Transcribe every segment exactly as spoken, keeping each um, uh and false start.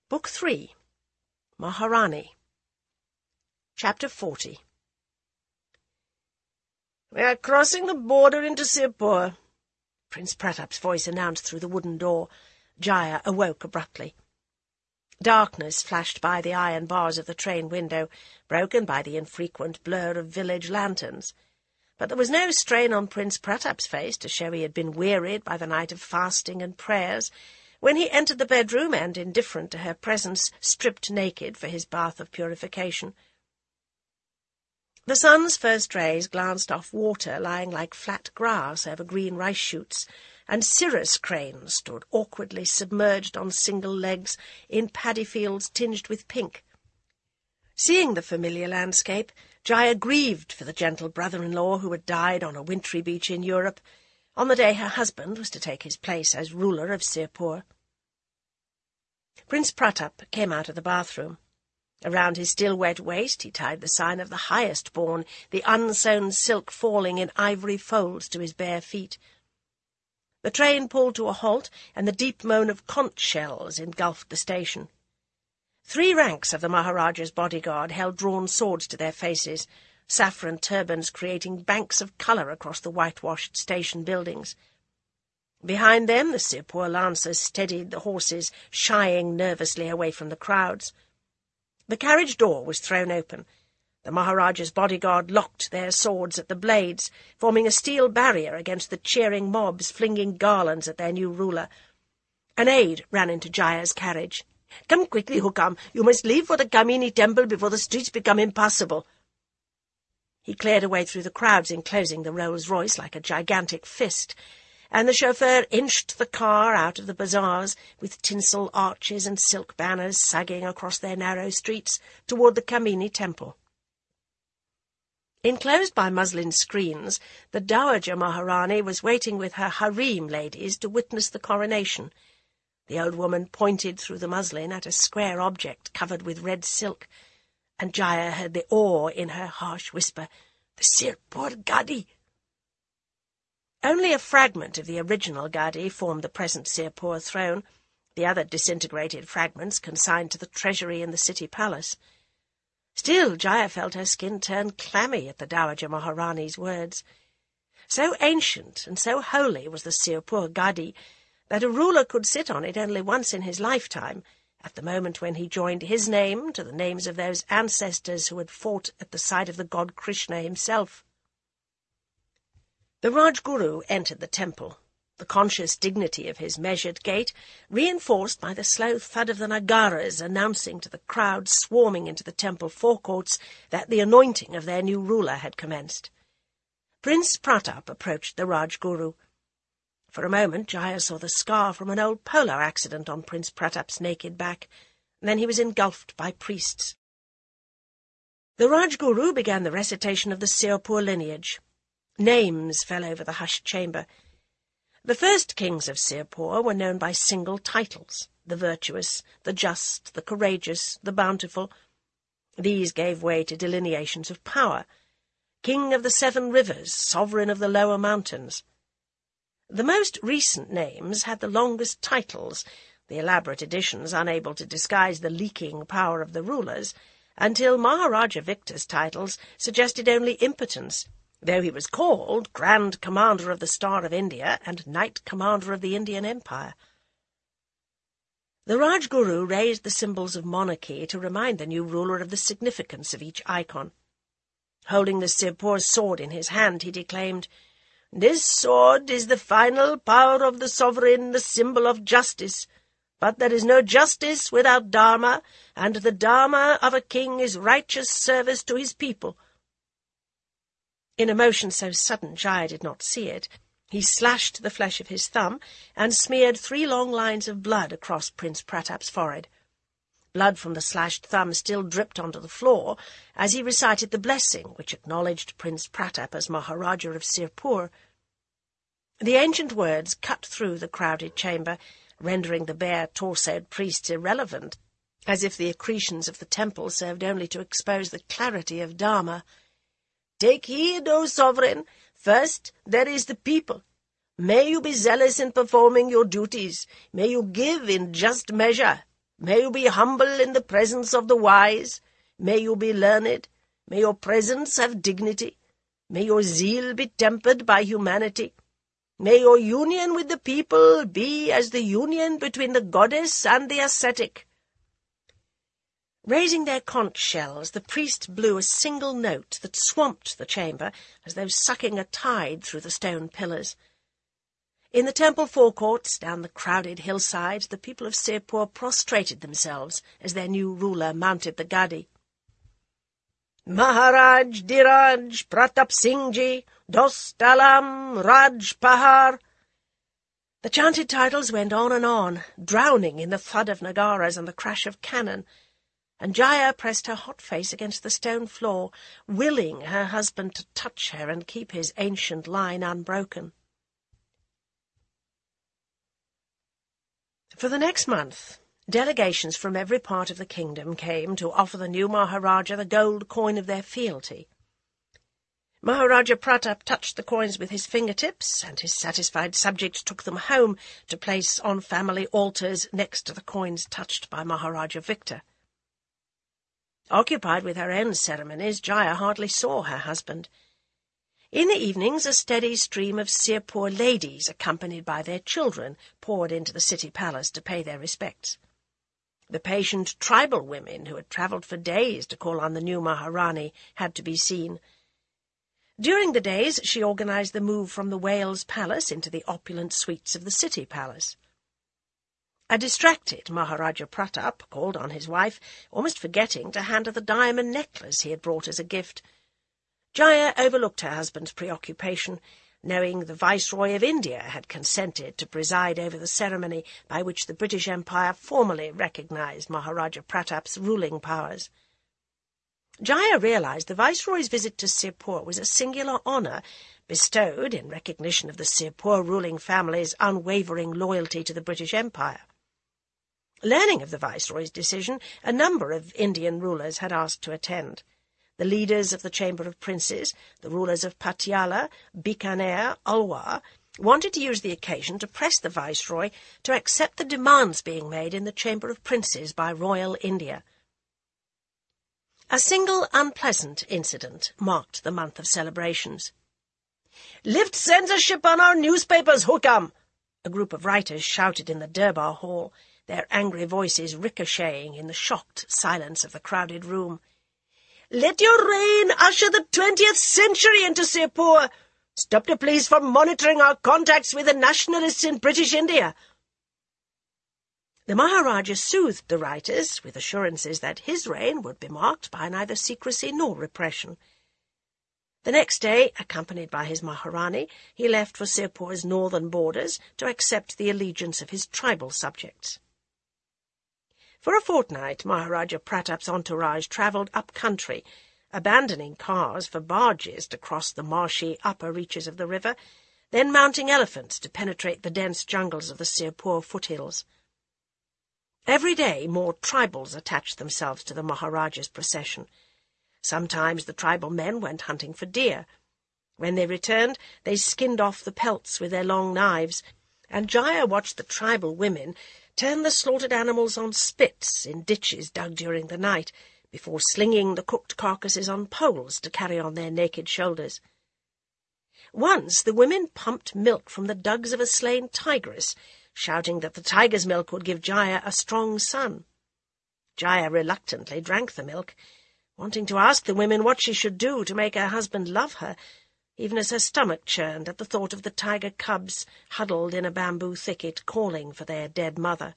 Book three, Maharani. Chapter forty. "We are crossing the border into Sirpur," Prince Pratap's voice announced through the wooden door. Jaya awoke abruptly. Darkness flashed by the iron bars of the train window, broken by the infrequent blur of village lanterns. But there was no strain on Prince Pratap's face to show he had been wearied by the night of fasting and prayers, when he entered the bedroom and, indifferent to her presence, stripped naked for his bath of purification. The sun's first rays glanced off water lying like flat grass over green rice shoots, and cirrus cranes stood awkwardly submerged on single legs in paddy fields tinged with pink. Seeing the familiar landscape, Jaya grieved for the gentle brother-in-law who had died on a wintry beach in Europe, on the day her husband was to take his place as ruler of Sirpur. Prince Pratap came out of the bathroom. Around his still-wet waist he tied the sign of the highest-born, the unsewn silk falling in ivory folds to his bare feet. The train pulled to a halt, and the deep moan of conch shells engulfed the station. Three ranks of the Maharaja's bodyguard held drawn swords to their faces, saffron turbans creating banks of colour across the whitewashed station buildings. Behind them the Sirpur lancers steadied the horses, shying nervously away from the crowds. The carriage door was thrown open. The Maharaja's bodyguard locked their swords at the blades, forming a steel barrier against the cheering mobs flinging garlands at their new ruler. An aide ran into Jaya's carriage. "Come quickly, Hukam. You must leave for the Kamini temple before the streets become impassable." He cleared a way through the crowds enclosing the Rolls-Royce like a gigantic fist, and the chauffeur inched the car out of the bazaars, with tinsel arches and silk banners sagging across their narrow streets, toward the Kamini temple. Enclosed by muslin screens, the Dowager Maharani was waiting with her harem ladies to witness the coronation. The old woman pointed through the muslin at a square object covered with red silk, and Jaya heard the awe in her harsh whisper, "The Sirpur Gadi." Only a fragment of the original Gadi formed the present Sirpur throne, the other disintegrated fragments consigned to the treasury in the city palace. Still, Jaya felt her skin turn clammy at the Dowager Maharani's words. So ancient and so holy was the Sirpur Gadi that a ruler could sit on it only once in his lifetime, at the moment when he joined his name to the names of those ancestors who had fought at the side of the god Krishna himself. The Rajguru entered the temple, the conscious dignity of his measured gait reinforced by the slow thud of the nagaras announcing to the crowd swarming into the temple forecourts that the anointing of their new ruler had commenced. Prince Pratap approached the Rajguru. For a moment Jaya saw the scar from an old polo accident on Prince Pratap's naked back, and then he was engulfed by priests. The Rajguru began the recitation of the Sirpur lineage. Names fell over the hushed chamber. The first kings of Sirpur were known by single titles, the virtuous, the just, the courageous, the bountiful. These gave way to delineations of power. King of the seven rivers, sovereign of the lower mountains. The most recent names had the longest titles, the elaborate additions unable to disguise the leaking power of the rulers, until Maharaja Victor's titles suggested only impotence, though he was called Grand Commander of the Star of India and Knight Commander of the Indian Empire. The Rajguru raised the symbols of monarchy to remind the new ruler of the significance of each icon. Holding the Sirpur sword in his hand, he declaimed, "This sword is the final power of the sovereign, the symbol of justice. But there is no justice without Dharma, and the Dharma of a king is righteous service to his people." In a motion so sudden Jaya did not see it, he slashed the flesh of his thumb and smeared three long lines of blood across Prince Pratap's forehead. Blood from the slashed thumb still dripped onto the floor as he recited the blessing which acknowledged Prince Pratap as Maharaja of Sirpur. The ancient words cut through the crowded chamber, rendering the bare torsoed priests irrelevant, as if the accretions of the temple served only to expose the clarity of Dharma. "Take heed, O sovereign. First there is the people. May you be zealous in performing your duties. May you give in just measure. May you be humble in the presence of the wise. May you be learned. May your presence have dignity. May your zeal be tempered by humanity. May your union with the people be as the union between the goddess and the ascetic." Raising their conch shells, the priest blew a single note that swamped the chamber as though sucking a tide through the stone pillars. In the temple forecourts, down the crowded hillside, the people of Sirpur prostrated themselves as their new ruler mounted the gadi. "Maharaj Dhiraj Pratap Singh Ji, Dostalam Raj Pahar." The chanted titles went on and on, drowning in the thud of nagaras and the crash of cannon, and Jaya pressed her hot face against the stone floor, willing her husband to touch her and keep his ancient line unbroken. For the next month, delegations from every part of the kingdom came to offer the new Maharaja the gold coin of their fealty. Maharaja Pratap touched the coins with his fingertips, and his satisfied subjects took them home to place on family altars next to the coins touched by Maharaja Victor. Occupied with her own ceremonies, Jaya hardly saw her husband. In the evenings, a steady stream of Sirpur ladies, accompanied by their children, poured into the city palace to pay their respects. The patient tribal women, who had travelled for days to call on the new Maharani, had to be seen. During the days, she organised the move from the Wales Palace into the opulent suites of the city palace. A distracted Maharaja Pratap called on his wife, almost forgetting to hand her the diamond necklace he had brought as a gift. Jaya overlooked her husband's preoccupation, knowing the Viceroy of India had consented to preside over the ceremony by which the British Empire formally recognised Maharaja Pratap's ruling powers. Jaya realised the Viceroy's visit to Sirpur was a singular honour, bestowed in recognition of the Sirpur ruling family's unwavering loyalty to the British Empire. Learning of the Viceroy's decision, a number of Indian rulers had asked to attend. The leaders of the Chamber of Princes, the rulers of Patiala, Bikaner, Alwar, wanted to use the occasion to press the Viceroy to accept the demands being made in the Chamber of Princes by Royal India. A single unpleasant incident marked the month of celebrations. "Lift censorship on our newspapers, Hukam!" a group of writers shouted in the Durbar Hall, their angry voices ricocheting in the shocked silence of the crowded room. "Let your reign usher the twentieth century into Sirpur! Stop the police from monitoring our contacts with the nationalists in British India!" The Maharaja soothed the writers with assurances that his reign would be marked by neither secrecy nor repression. The next day, accompanied by his Maharani, he left for Sirpur's northern borders to accept the allegiance of his tribal subjects. For a fortnight, Maharaja Pratap's entourage travelled up-country, abandoning cars for barges to cross the marshy upper reaches of the river, then mounting elephants to penetrate the dense jungles of the Sirpur foothills. Every day more tribals attached themselves to the Maharaja's procession. Sometimes the tribal men went hunting for deer. When they returned, they skinned off the pelts with their long knives, and Jaya watched the tribal women turn the slaughtered animals on spits in ditches dug during the night, before slinging the cooked carcasses on poles to carry on their naked shoulders. Once the women pumped milk from the dugs of a slain tigress, shouting that the tiger's milk would give Jaya a strong son. Jaya reluctantly drank the milk, wanting to ask the women what she should do to make her husband love her, even as her stomach churned at the thought of the tiger cubs huddled in a bamboo thicket calling for their dead mother.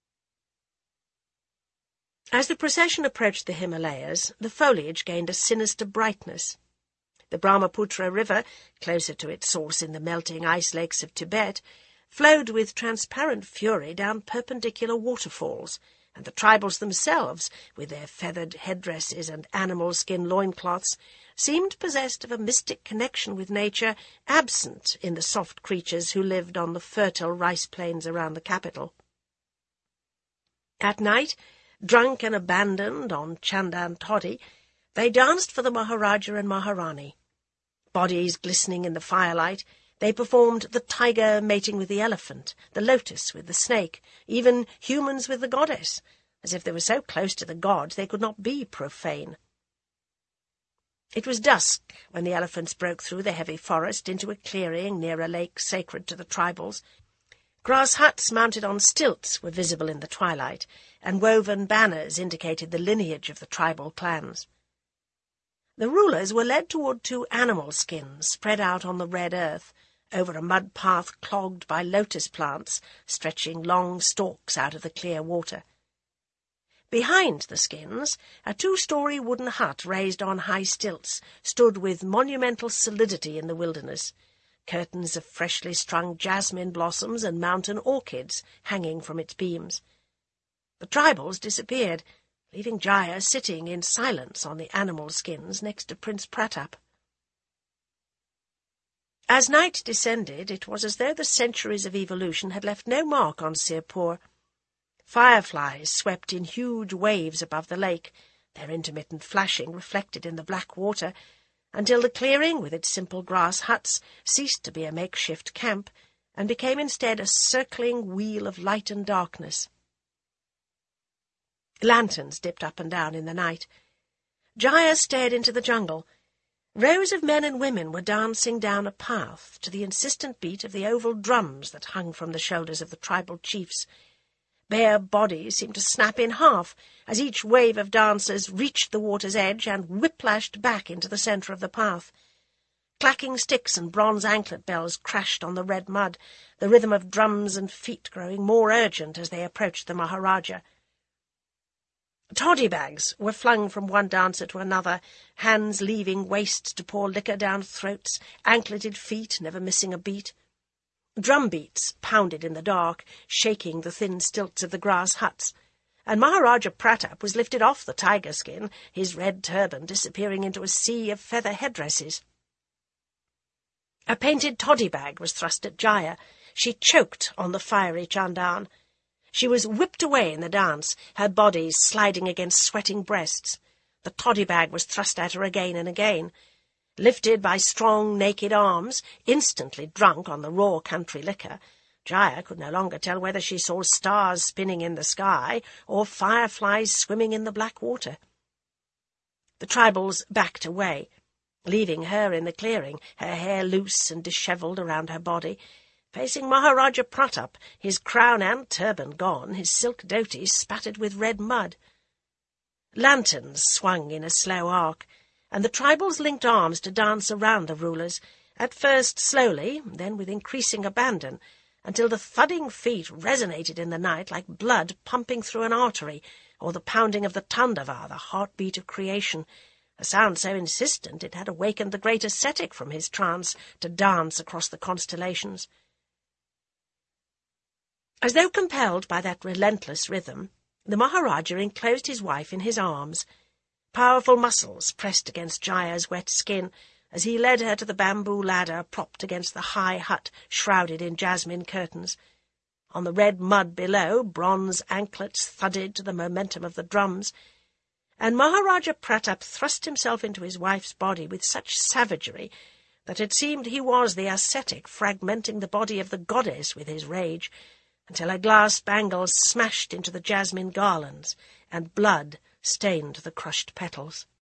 As the procession approached the Himalayas, the foliage gained a sinister brightness. The Brahmaputra River, closer to its source in the melting ice lakes of Tibet, flowed with transparent fury down perpendicular waterfalls, and the tribals themselves, with their feathered headdresses and animal-skin loincloths, seemed possessed of a mystic connection with nature absent in the soft creatures who lived on the fertile rice plains around the capital. At night, drunk and abandoned on Chandan Toddy, they danced for the Maharaja and Maharani. Bodies glistening in the firelight, they performed the tiger mating with the elephant, the lotus with the snake, even humans with the goddess, as if they were so close to the gods they could not be profane. It was dusk when the elephants broke through the heavy forest into a clearing near a lake sacred to the tribals. Grass huts mounted on stilts were visible in the twilight, and woven banners indicated the lineage of the tribal clans. The rulers were led toward two animal skins spread out on the red earth, over a mud path clogged by lotus plants stretching long stalks out of the clear water. Behind the skins, a two-story wooden hut raised on high stilts stood with monumental solidity in the wilderness, curtains of freshly strung jasmine blossoms and mountain orchids hanging from its beams. The tribals disappeared, leaving Jaya sitting in silence on the animal skins next to Prince Pratap. As night descended, it was as though the centuries of evolution had left no mark on Sirpur. Fireflies swept in huge waves above the lake, their intermittent flashing reflected in the black water, until the clearing, with its simple grass huts, ceased to be a makeshift camp, and became instead a circling wheel of light and darkness. Lanterns dipped up and down in the night. Jaya stared into the jungle. Rows of men and women were dancing down a path to the insistent beat of the oval drums that hung from the shoulders of the tribal chiefs. Bare bodies seemed to snap in half as each wave of dancers reached the water's edge and whiplashed back into the centre of the path. Clacking sticks and bronze anklet bells crashed on the red mud, the rhythm of drums and feet growing more urgent as they approached the Maharaja. Toddy bags were flung from one dancer to another, hands leaving waists to pour liquor down throats, ankleted feet never missing a beat. Drum beats pounded in the dark, shaking the thin stilts of the grass huts, and Maharaja Pratap was lifted off the tiger skin, his red turban disappearing into a sea of feather headdresses. A painted toddy bag was thrust at Jaya. She choked on the fiery chandan. She was whipped away in the dance, her body sliding against sweating breasts. The toddy bag was thrust at her again and again. Lifted by strong, naked arms, instantly drunk on the raw country liquor, Jaya could no longer tell whether she saw stars spinning in the sky or fireflies swimming in the black water. The tribals backed away, leaving her in the clearing, her hair loose and dishevelled around her body, facing Maharaja Pratap, his crown and turban gone, his silk dhoti spattered with red mud. Lanterns swung in a slow arc, and the tribals linked arms to dance around the rulers, at first slowly, then with increasing abandon, until the thudding feet resonated in the night like blood pumping through an artery, or the pounding of the Tandava, the heartbeat of creation, a sound so insistent it had awakened the great ascetic from his trance to dance across the constellations. As though compelled by that relentless rhythm, the Maharaja enclosed his wife in his arms. Powerful muscles pressed against Jaya's wet skin as he led her to the bamboo ladder propped against the high hut shrouded in jasmine curtains. On the red mud below, bronze anklets thudded to the momentum of the drums, and Maharaja Pratap thrust himself into his wife's body with such savagery that it seemed he was the ascetic fragmenting the body of the goddess with his rage, until her glass bangles smashed into the jasmine garlands, and blood stained the crushed petals.